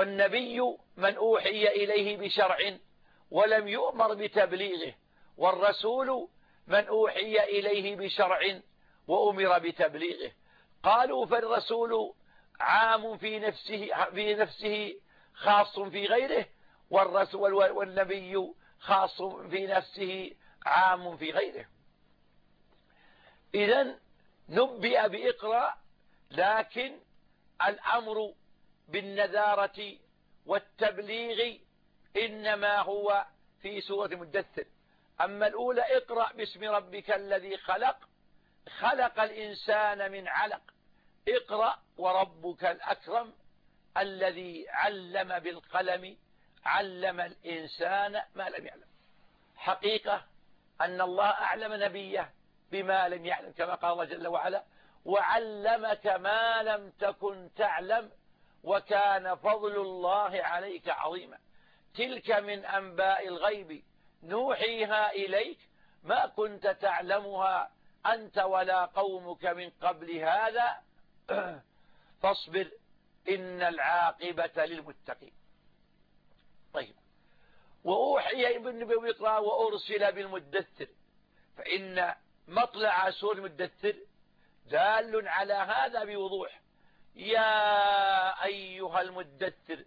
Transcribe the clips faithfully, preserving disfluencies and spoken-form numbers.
والنبي من أوحي إليه بشرع ولم يؤمر بتبليغه، والرسول من أوحي إليه بشرع وأمر بتبليغه. قالوا فالرسول عام في نفسه, في نفسه خاص في غيره، والرسول والنبي خاص في نفسه عام في غيره. إذن نبئ بإقرأ، لكن الأمر بالنذارة والتبليغ إنما هو في سورة مدثر. أما الأولى اقرأ باسم ربك الذي خلق، خلق الإنسان من علق، اقرأ وربك الأكرم الذي علم بالقلم علم الإنسان ما لم يعلم. حقيقة أن الله أعلم نبيه بما لم يعلم، كما قال الله جل وعلا: وعلمك ما لم تكن تعلم وكان فضل الله عليك عظيما. تلك من أنباء الغيب نوحيها إليك ما كنت تعلمها أنت ولا قومك من قبل هذا فاصبر إن العاقبة للمتقين. طيب، وأوحي ابن بوقرا وأرسل بالمدثر، فإن مطلع سورة المدثر دال على هذا بوضوح. يا أيها المدثر،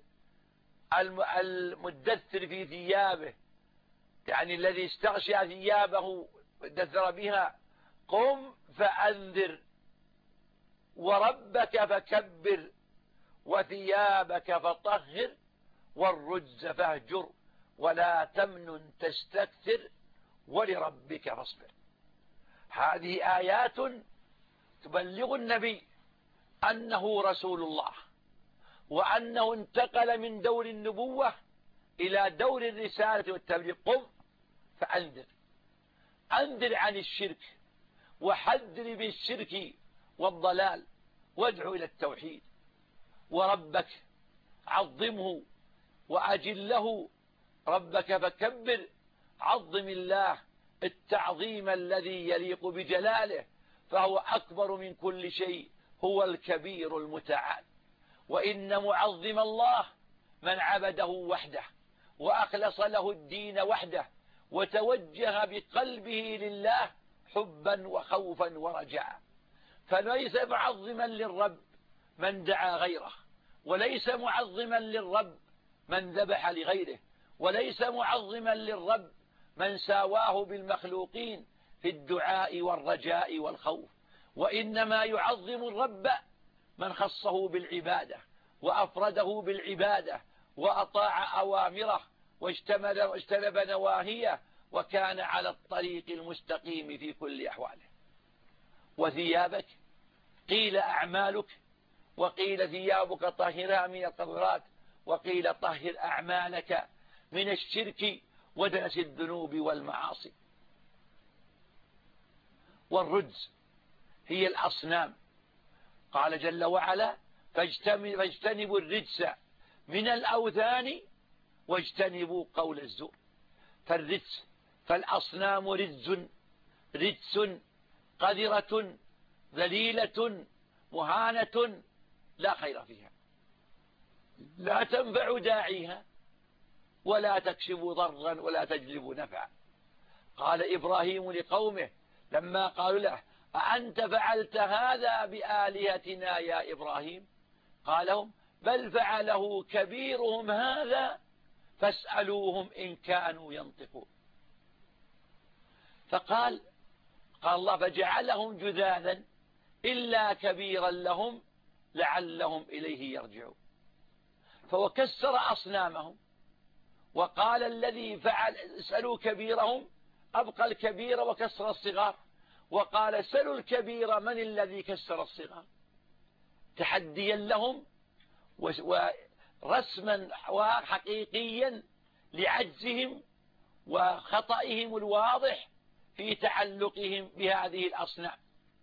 المدثر في ثيابه، يعني الذي استغشى ثيابه ودثر بها، قم فأنذر وربك فكبر وثيابك فطهر والرجز فاهجر ولا تمنن تستكثر ولربك فاصبر. هذه آيات تبلغ النبي أنه رسول الله، وأنه انتقل من دور النبوة إلى دور الرسالة والتبليغ. قم فأنذر، أنذر عن الشرك وحذر بالشرك والضلال وادعو إلى التوحيد. وربك عظمه وأجله، ربك فكبر، عظم الله التعظيم الذي يليق بجلاله، فهو أكبر من كل شيء، هو الكبير المتعال. وإن معظم الله من عبده وحده وأخلص له الدين وحده وتوجه بقلبه لله حبا وخوفا ورجاء. فليس معظما للرب من دعا غيره، وليس معظما للرب من ذبح لغيره، وليس معظما للرب من ساواه بالمخلوقين في الدعاء والرجاء والخوف. وإنما يعظم الرب من خصه بالعبادة وأفرده بالعبادة وأطاع أوامره واجتنب نواهيه وكان على الطريق المستقيم في كل أحواله. وثيابك قيل أعمالك، وقيل ثيابك طهرها من القذرات، وقيل طهر أعمالك من الشرك ودنس الذنوب والمعاصي. والرجز هي الأصنام، قال جل وعلا: فاجتنبوا الرجس من الأوثان واجتنبوا قول الزور. فالرجس فالأصنام رجز، رجس قذرة ذليلة مهانة لا خير فيها، لا تنفع داعيها ولا تكشف ضرا ولا تجلب نفعا. قال إبراهيم لقومه لما قالوا له: أأنت فعلت هذا بآلهتنا يا إبراهيم؟ قال لهم: بل فعله كبيرهم هذا فاسألوهم إن كانوا ينطقون. فقال قال الله: فجعلهم جذاذا إلا كبيرا لهم لعلهم إليه يرجعون. فوكسر أصنامهم، وقال الذي فعل اسألوا كبيرهم، أبقى الكبير وكسر الصغار، وقال: سلوا الكبير من الذي كسر الصغار، تحديا لهم ورسما حقيقيا لعجزهم وخطئهم الواضح في تعلقهم بهذه الأصنام.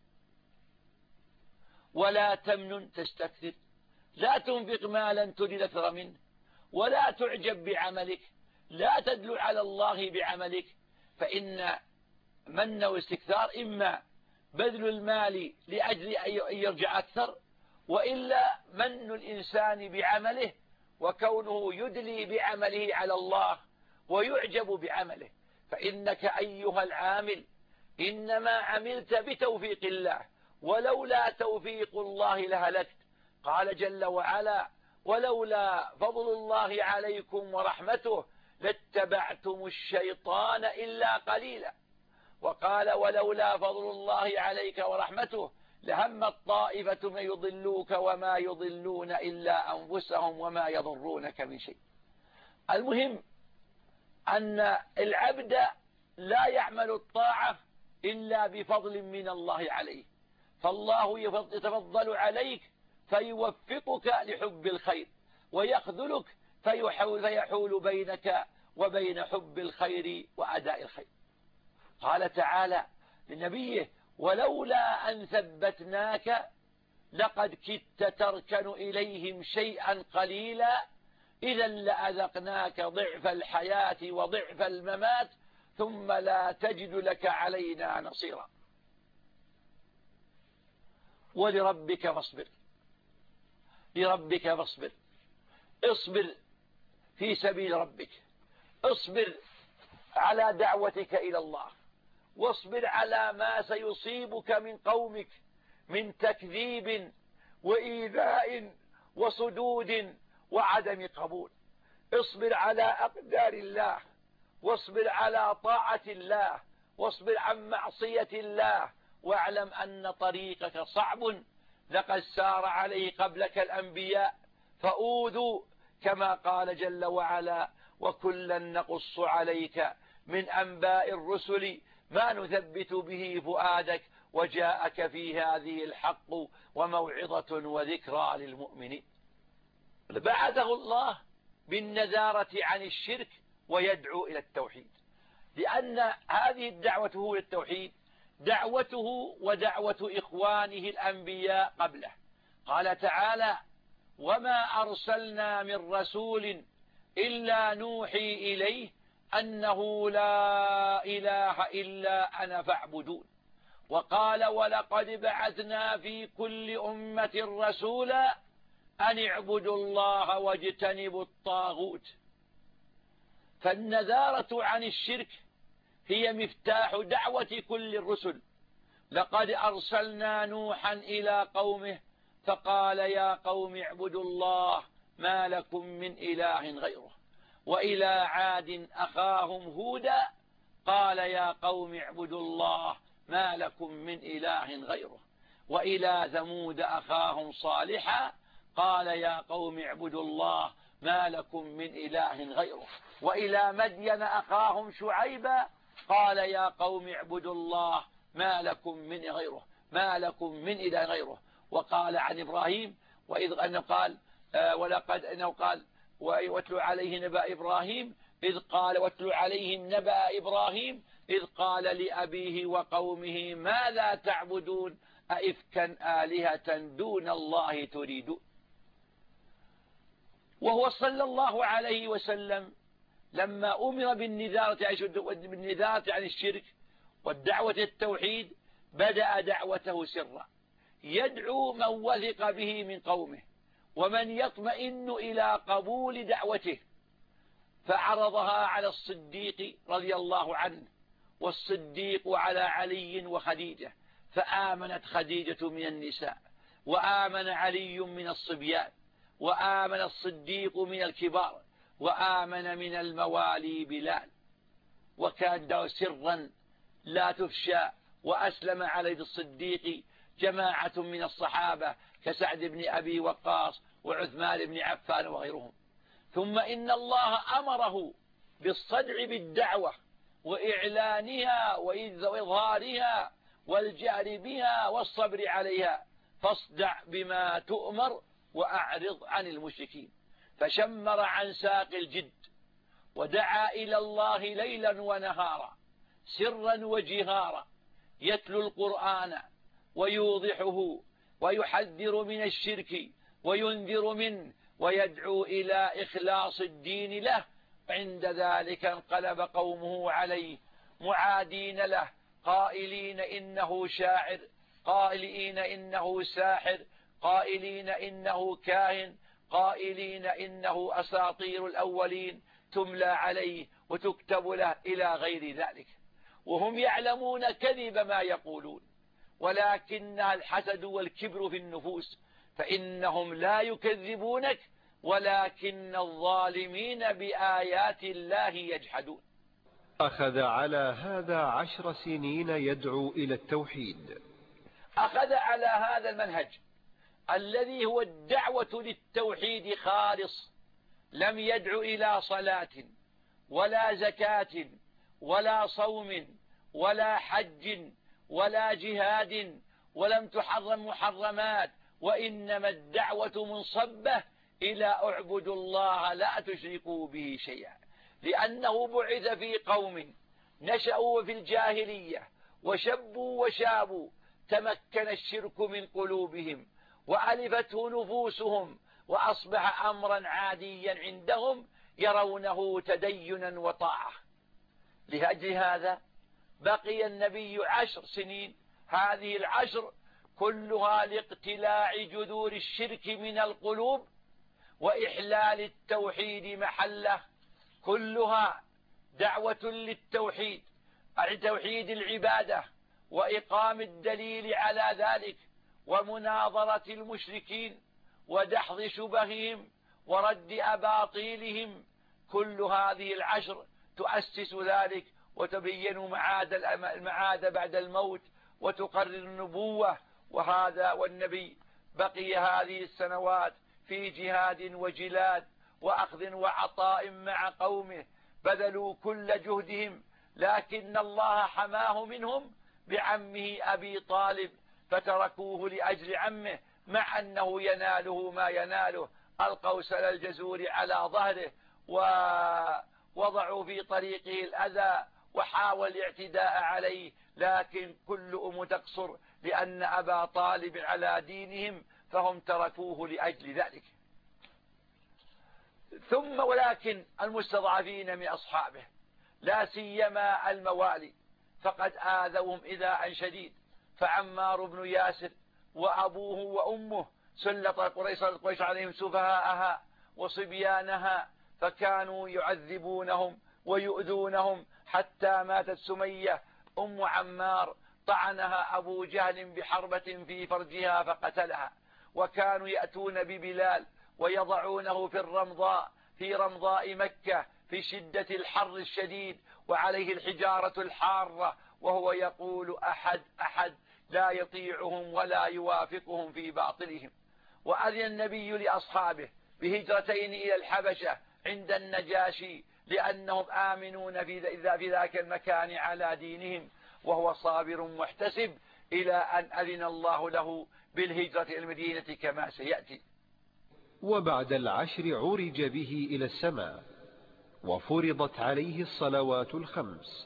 ولا تمنن تستكثر، لا تنفق مالا تريد أكثر منه، ولا تعجب بعملك، لا تدل على الله بعملك، فإن من واستكثار إما بذل المال لأجل أن يرجع أكثر، وإلا من الإنسان بعمله وكونه يدلي بعمله على الله ويعجب بعمله. فإنك أيها العامل إنما عملت بتوفيق الله، ولولا توفيق الله لهلكت. قال جل وعلا: ولولا فضل الله عليكم ورحمته لاتبعتم الشيطان إلا قليلا. وقال: ولولا فضل الله عليك ورحمته لهمت طائفة من يضلوك وما يضلون إلا أنفسهم وما يضرونك من شيء. المهم أن العبد لا يعمل الطاعة إلا بفضل من الله عليه، فالله يتفضل عليك فيوفقك لحب الخير، ويخذلك فيحول, فيحول بينك وبين حب الخير وأداء الخير. قال تعالى لنبيه: ولولا أن ثبتناك لقد كدت تركن إليهم شيئا قليلا إذا لأذقناك ضعف الحياة وضعف الممات ثم لا تجد لك علينا نصيرا. ولربك فاصبر، لربك فاصبر، اصبر في سبيل ربك، اصبر على دعوتك إلى الله، واصبر على ما سيصيبك من قومك من تكذيب وإيذاء وصدود وعدم قبول. اصبر على أقدار الله، واصبر على طاعة الله، واصبر عن معصية الله، واعلم أن طريقك صعب، لقد سار عليه قبلك الأنبياء فأوذوا كما قال جل وعلا: وكلا نقص عليك من أنباء الرسل ما نثبت به فؤادك وجاءك في هذه الحق وموعظة وذكرى للمؤمنين. بعثه الله بالنذارة عن الشرك ويدعو إلى التوحيد، لأن هذه الدعوة هو التوحيد دعوته ودعوة إخوانه الأنبياء قبله. قال تعالى: وما أرسلنا من رسول إلا نوحي إليه أنه لا إله إلا أنا فاعبدون. وقال: ولقد بعثنا في كل أمة رسولا أن اعبدوا الله واجتنبوا الطاغوت. فالنذارة عن الشرك هي مفتاح دعوة كل الرسل. لقد أرسلنا نوحا إلى قومه فقال: يا قوم اعبدوا الله ما لكم من إله غيره. وإلى عاد أخاهم هودا قال: يا قوم اعبدوا الله ما لكم من إله غيره. وإلى ثمود أخاهم صالحا قال: يا قوم اعبدوا الله ما لكم من إله غيره. وإلى مدين أخاهم شعيبا قال: يا قوم اعبدوا الله ما لكم من غيره ما لكم من إله غيره. وقال عن إبراهيم وإذ أنه قال آه ولقد أنه قال: واتل عليه نبأ إبراهيم إذ قال واتل عليهم نبأ إبراهيم إذ قال لأبيه وقومه ماذا تعبدون أئفكا آلهة دون الله تريدون. وهو صلى الله عليه وسلم لما أمر بالنذارة عن الشرك والدعوة التوحيد بدأ دعوته سرا، يدعو من وثق به من قومه ومن يطمئن إلى قبول دعوته، فعرضها على الصديق رضي الله عنه، والصديق على علي وخديجة، فآمنت خديجة من النساء، وآمن علي من الصبيان، وآمن الصديق من الكبار، وآمن من الموالي بلال. وكان دعوة سرا لا تفشى. وأسلم على يد الصديق جماعة من الصحابة كسعد بن أبي وقاص وعثمان بن عفان وغيرهم. ثم إن الله أمره بالصدع بالدعوة وإعلانها وإظهارها والجهر بها والصبر عليها، فاصدع بما تؤمر وأعرض عن المشركين. فشمر عن ساق الجد ودعا إلى الله ليلا ونهارا سرا وجهارا، يتلو القرآن ويوضحه ويحذر من الشرك وينذر منه ويدعو إلى إخلاص الدين له. عند ذلك انقلب قومه عليه معادين له، قائلين إنه شاعر، قائلين إنه ساحر، قائلين إنه كاهن، قائلين إنه أساطير الأولين تملى عليه وتكتب له إلى غير ذلك، وهم يعلمون كذب ما يقولون، ولكن الحسد والكبر في النفوس، فإنهم لا يكذبونك ولكن الظالمين بآيات الله يجحدون. أخذ على هذا عشر سنين يدعو إلى التوحيد. أخذ على هذا المنهج الذي هو الدعوة للتوحيد خالص، لم يدعو إلى صلاة ولا زكاة ولا صوم ولا حج ولا جهاد، ولم تحرم محرمات، وإنما الدعوة منصبة إلى اعبدوا الله لا تشركوا به شيئا، لأنه بعث في قوم نشأوا في الجاهلية وشبوا وشابوا، تمكن الشرك من قلوبهم وألفته نفوسهم، وأصبح أمرا عاديا عندهم يرونه تدينا وطاعة. لأجل هذا بقي النبي عشر سنين، هذه العشر كلها لاقتلاع جذور الشرك من القلوب وإحلال التوحيد محله، كلها دعوة للتوحيد، توحيد العبادة وإقام الدليل على ذلك ومناظرة المشركين ودحض شبههم ورد أباطيلهم. كل هذه العشر تؤسس ذلك وتبين معاد المعاد بعد الموت وتقرر النبوة. وهذا والنبي بقي هذه السنوات في جهاد وجلاد وأخذ وعطاء مع قومه، بذلوا كل جهدهم، لكن الله حماه منهم بعمه أبي طالب، فتركوه لأجل عمه، مع أنه يناله ما يناله، ألقوا سل الجزور على ظهره ووضعوا في طريقه الأذى وحاول الاعتداء عليه، لكن كل أم تقصر، لأن أبا طالب على دينهم فهم تركوه لأجل ذلك. ثم ولكن المستضعفين من أصحابه لا سيما الموالي فقد آذوهم إيذاء شديد، فعمار بن ياسر وأبوه وأمه سلط قريش عليهم سفهاءها وصبيانها، فكانوا يعذبونهم ويؤذونهم حتى ماتت سمية أم عمار، طعنها أبو جهل بحربة في فرجها فقتلها. وكانوا يأتون ببلال ويضعونه في الرمضاء في رمضاء مكة في شدة الحر الشديد وعليه الحجارة الحارة، وهو يقول أحد أحد لا يطيعهم ولا يوافقهم في باطلهم. وأذن النبي لأصحابه بهجرتين إلى الحبشة عند النجاشي، لأنهم آمنون في ذاك المكان على دينهم، وهو صابر محتسب إلى أن أذن الله له بالهجرة إلى المدينة كما سيأتي. وبعد العشر عرج به إلى السماء وفرضت عليه الصلوات الخمس.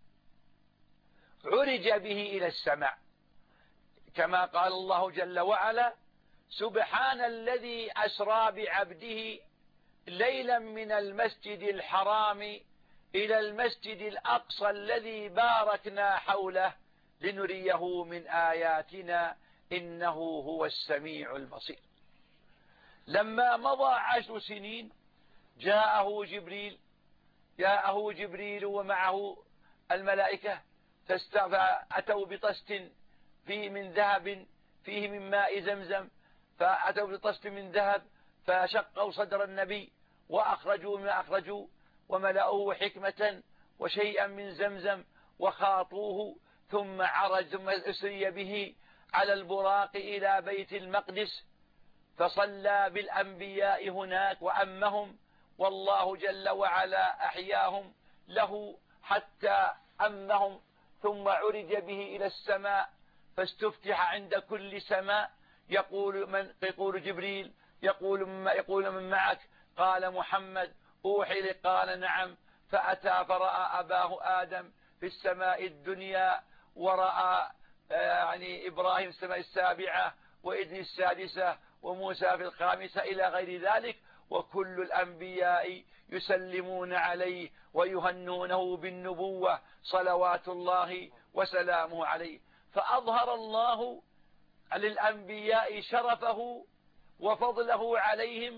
عرج به إلى السماء كما قال الله جل وعلا: سبحان الذي أسرى بعبده ليلا من المسجد الحرام إلى المسجد الأقصى الذي باركنا حوله لنريه من آياتنا إنه هو السميع البصير. لما مضى عشر سنين جاءه جبريل جاءه جبريل ومعه الملائكة، فأتوا بطست فيه من ذهب فيه من ماء زمزم، فأتوا بطست من ذهب فشقوا صدر النبي وأخرجوا ما أخرجوا وملأوه حكمة وشيئا من زمزم وخاطوه، ثم عرج ثم أسري به على البراق إلى بيت المقدس، فصلى بالأنبياء هناك وأمهم، والله جل وعلا أحياهم له حتى أمهم. ثم عرج به إلى السماء فاستفتح عند كل سماء، يقول من يقول جبريل يقول من يقول من معك؟ قال محمد. أوحي لي؟ قال نعم. فأتى فرأى أباه آدم في السماء الدنيا، ورأى يعني إبراهيم السماء السابعة وإدريس السادسة وموسى في الخامسة إلى غير ذلك، وكل الأنبياء يسلمون عليه ويهنونه بالنبوة صلوات الله وسلامه عليه. فأظهر الله للأنبياء شرفه وفضله عليهم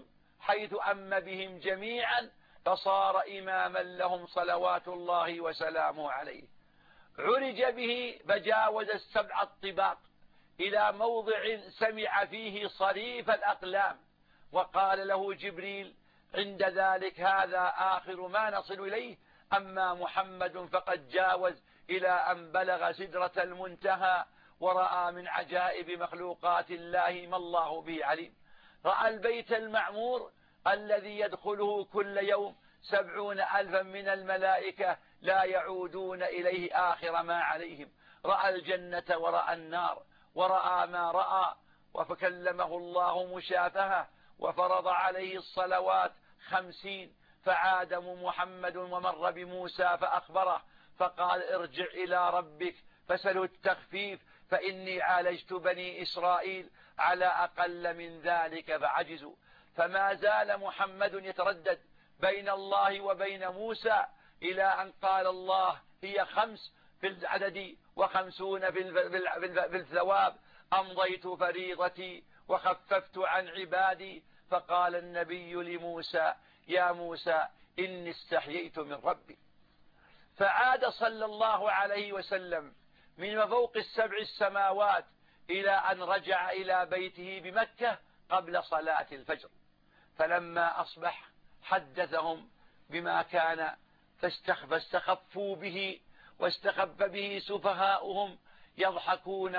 حيث أم بهم جميعا فصار إماما لهم صلوات الله وسلامه عليه. عرج به فجاوز السبع الطباق إلى موضع سمع فيه صريف الأقلام، وقال له جبريل عند ذلك: هذا آخر ما نصل إليه، أما محمد فقد جاوز إلى أن بلغ سدرة المنتهى ورأى من عجائب مخلوقات الله ما الله به عليم. رأى البيت المعمور الذي يدخله كل يوم سبعون ألفا من الملائكة لا يعودون إليه آخر ما عليهم. رأى الجنة ورأى النار ورأى ما رأى، وفكلمه الله مشافهة وفرض عليه الصلوات خمسين. فعاد محمد ومر بموسى فأخبره فقال: ارجع إلى ربك فسله التخفيف، فإني عالجت بني إسرائيل على أقل من ذلك فعجزوا. فما زال محمد يتردد بين الله وبين موسى إلى أن قال الله: هي خمس في العدد وخمسون في الثواب، أمضيت فريضتي وخففت عن عبادي. فقال النبي لموسى: يا موسى إني استحييت من ربي. فعاد صلى الله عليه وسلم من فوق السبع السماوات إلى أن رجع إلى بيته بمكة قبل صلاة الفجر. فلما أصبح حدثهم بما كان فاستخفوا به واستخف به سفهاؤهم يضحكون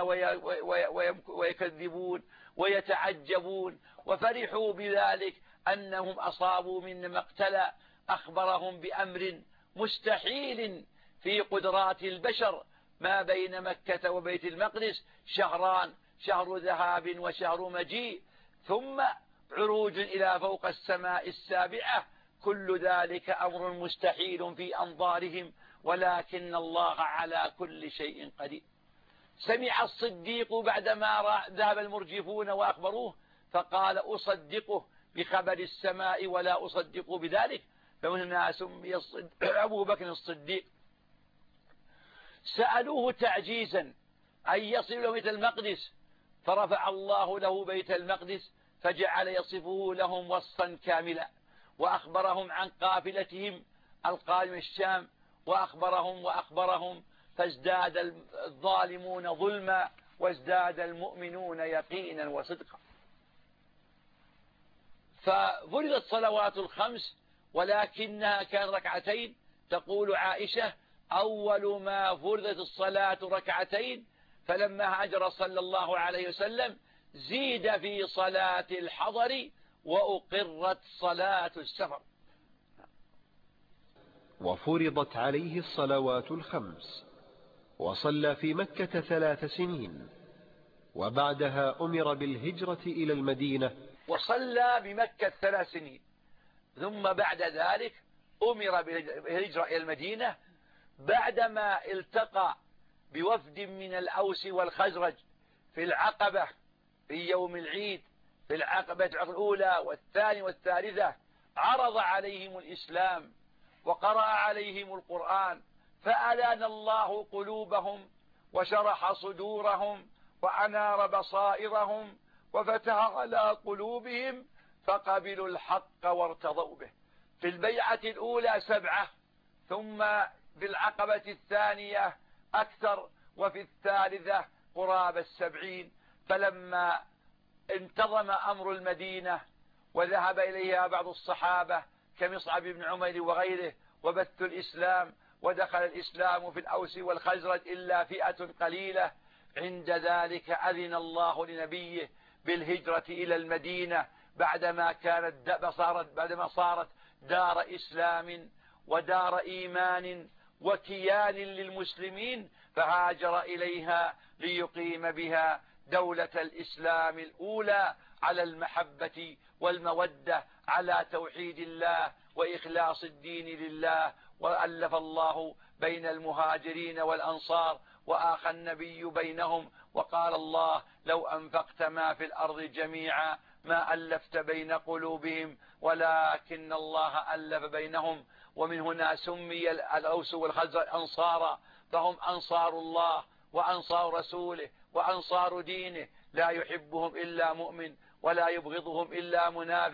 ويكذبون ويتعجبون، وفرحوا بذلك أنهم أصابوا من مقتلا. أخبرهم بأمر مستحيل في قدرات البشر: ما بين مكة وبيت المقدس شهران، شهر ذهاب وشهر مجيء، ثم عروج إلى فوق السماء السابعة. كل ذلك أمر مستحيل في أنظارهم، ولكن الله على كل شيء قدير. سمع الصديق بعدما ذهب المرجفون وأخبروه فقال: أصدقه بخبر السماء ولا أصدق بذلك؟ فهنا سمي أبو بكر الصديق. سألوه تعجيزا أن يصل له بيت المقدس، فرفع الله له بيت المقدس فجعل يصفه لهم وصفا كاملا، وأخبرهم عن قافلتهم القادم الشام، وأخبرهم وأخبرهم فازداد الظالمون ظلما وازداد المؤمنون يقينا وصدقا. ففرضت صلوات الخمس ولكنها كان ركعتين. تقول عائشة: أول ما فرضت الصلاة ركعتين، فلما هاجر صلى الله عليه وسلم زيد في صلاة الحضر وأقرت صلاة السفر. وفرضت عليه الصلوات الخمس، وصلى في مكة ثلاث سنين، وبعدها أمر بالهجرة إلى المدينة. وصلى بمكة ثلاث سنين، ثم بعد ذلك أمر بالهجرة إلى المدينة بعدما التقى بوفد من الأوس والخزرج في العقبة في يوم العيد، في العقبة الأولى والثانية والثالثة. عرض عليهم الإسلام وقرأ عليهم القرآن، فألان الله قلوبهم وشرح صدورهم وأنار بصائرهم وفتح على قلوبهم فقبلوا الحق وارتضوا به. في البيعة الأولى سبعة، ثم في العقبة الثانية أكثر، وفي الثالثة قرابة السبعين. فلما انتظم أمر المدينة وذهب إليها بعض الصحابة كمصعب بن عمير وغيره وبثوا الإسلام، ودخل الإسلام في الأوس والخزرج إلا فئة قليلة، عند ذلك أذن الله لنبيه بالهجرة إلى المدينة بعدما كانت صارت بعدما صارت دار إسلام ودار إيمان وكيان للمسلمين، فهاجر إليها ليقيم بها دولة الإسلام الأولى على المحبة والمودة، على توحيد الله وإخلاص الدين لله. وألف الله بين المهاجرين والأنصار وآخى النبي بينهم، وقال الله: لو أنفقت ما في الأرض جميعا ما ألفت بين قلوبهم ولكن الله ألف بينهم. ومن هنا سمي الأوس والخزرج أنصارا، فهم أنصار الله وأنصار رسوله وأنصار دينه، لا يحبهم إلا مؤمن ولا يبغضهم إلا منافق.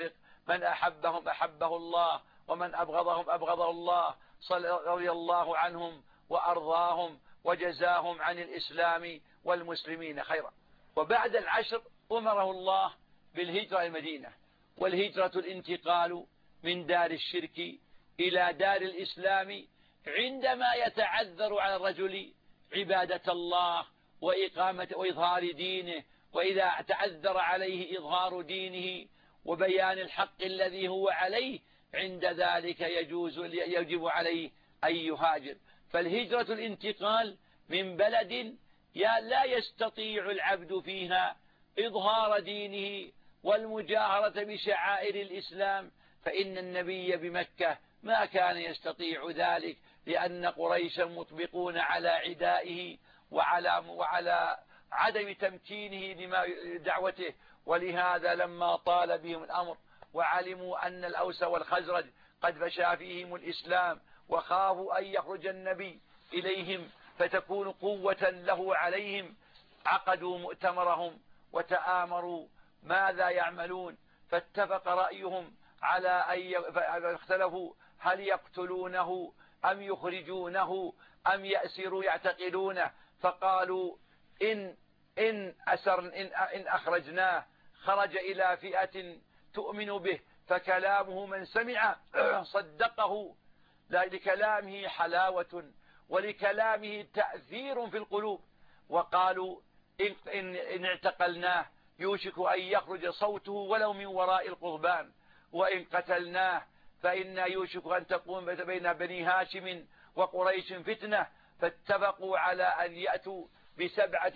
من أحبهم أحبه الله ومن أبغضهم أبغضه الله رضي الله عنهم وأرضاهم وجزاهم عن الإسلام والمسلمين خيرا. وبعد العشر أمره الله بالهجرة المدينة، والهجرة الانتقال من دار الشرك إلى دار الإسلام عندما يتعذر على الرجل عبادة الله وإقامة وإظهار دينه، وإذا تعذر عليه إظهار دينه وبيان الحق الذي هو عليه عند ذلك يجوز يجب عليه أن يهاجر. فالهجرة الانتقال من بلد لا يستطيع العبد فيها إظهار دينه والمجاهرة بشعائر الإسلام، فإن النبي بمكة ما كان يستطيع ذلك، لأن قريشا مطبقون على عدائه وعلى, وعلى عدم تمكينه لما دعوته. ولهذا لما طال بهم الأمر وعلموا أن الأوس والخزرج قد فشى فيهم الإسلام وخافوا أن يخرج النبي إليهم فتكون قوة له عليهم، عقدوا مؤتمرهم وتآمروا ماذا يعملون، فاتفق رأيهم على أن اختلفوا هل يقتلونه أم يخرجونه أم يأسروا يعتقلونه. فقالوا إن, إن, أسر إن, إن أخرجناه خرج إلى فئة تؤمن به، فكلامه من سمع صدقه، لكلامه حلاوة ولكلامه تأثير في القلوب. وقالوا إن, إن, إن اعتقلناه يوشك أن يخرج صوته ولو من وراء القضبان، وإن قتلناه فإن يوشك أن تقوم بين بني هاشم وقريش فتنة. فاتفقوا على أن يأتوا بسبعة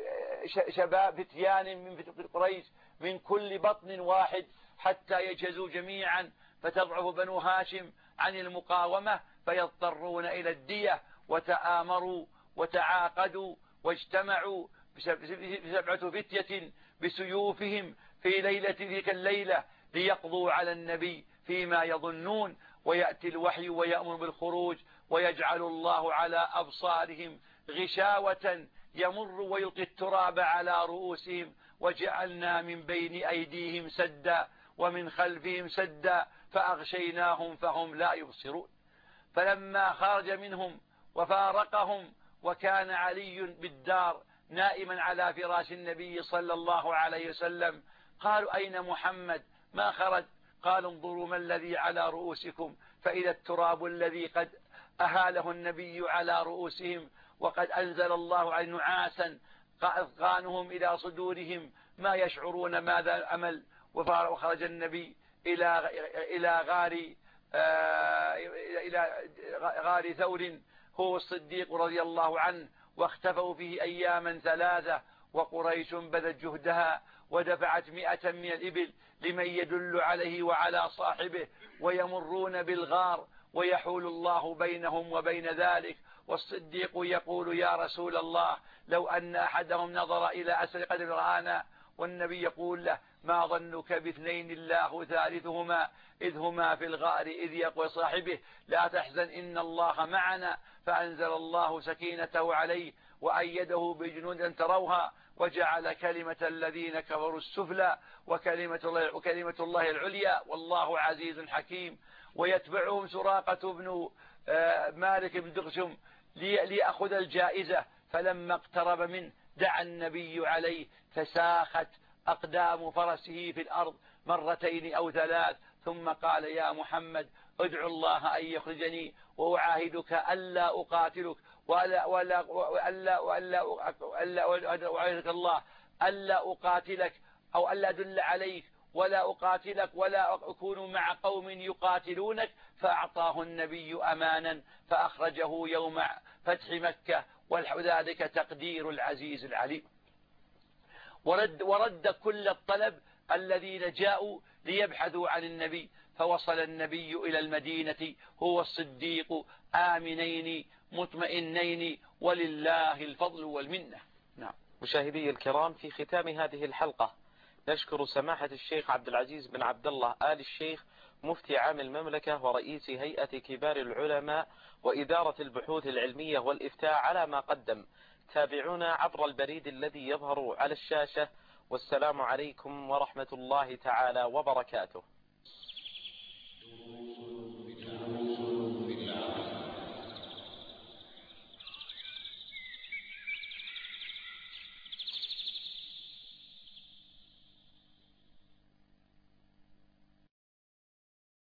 شباب فتيان من قريش من كل بطن واحد حتى يجهزوا جميعا، فتضعف بنو هاشم عن المقاومة فيضطرون إلى الدية. وتآمروا وتعاقدوا واجتمعوا بسبعة فتية بسيوفهم في ليلة تلك الليلة ليقضوا على النبي فيما يظنون، ويأتي الوحي ويأمر بالخروج ويجعل الله على أبصارهم غشاوة يمر ويلقي التراب على رؤوسهم، وجعلنا من بين أيديهم سدا ومن خلفهم سدا فأغشيناهم فهم لا يبصرون. فلما خرج منهم وفارقهم وكان علي بالدار نائما على فراش النبي صلى الله عليه وسلم قالوا أين محمد ما خرج؟ قالوا انظروا ما الذي على رؤوسكم، فإذا التراب الذي قد أهاله النبي على رؤوسهم، وقد أنزل الله على نعاسا أثقانهم إلى صدورهم ما يشعرون ماذا أمل. وخرج النبي إلى إلى غار إلى غار ثور هو الصديق رضي الله عنه، واختفوا فيه أياما ثلاثة، وقريش بذت جهدها ودفعت مئة من الإبل لمن يدل عليه وعلى صاحبه، ويمرون بالغار ويحول الله بينهم وبين ذلك. والصديق يقول يا رسول الله لو أن أحدهم نظر إلى أسر قدر رآنا، والنبي يقول له ما ظنك باثنين الله ثالثهما إذ هما في الغار إذ يقول صاحبه لا تحزن إن الله معنا، فأنزل الله سكينته عليه وأيده بجنود تروها وجعل كلمة الذين كفروا السفلى وكلمة الله, وكلمة الله العليا والله عزيز حكيم. ويتبعهم سراقة بن مالك بن دغشم ليأخذ الجائزة، فلما اقترب منه دعا النبي عليه فساخت أقدام فرسه في الأرض مرتين أو ثلاث، ثم قال يا محمد ادعو الله أن يخرجني وأعاهدك ألا أقاتلك ولا ولا وألا وألا وألا أعاهدك الله ألا أقاتلك أو ألا أدل عليك ولا أقاتلك ولا أكون مع قوم يقاتلونك. فأعطاه النبي أمانا فأخرجه يوم فتح مكة، وذلك تقدير العزيز العليم. ورد, ورد كل الطلب الذين جاءوا ليبحثوا عن النبي، فوصل النبي إلى المدينة هو الصديق آمنين مطمئنين ولله الفضل والمنة. نعم. مشاهدي الكرام، في ختام هذه الحلقة نشكر سماحة الشيخ عبد العزيز بن عبد الله آل الشيخ مفتي عام المملكة ورئيس هيئة كبار العلماء وإدارة البحوث العلمية والإفتاء على ما قدم. تابعونا عبر البريد الذي يظهر على الشاشة، والسلام عليكم ورحمة الله تعالى وبركاته.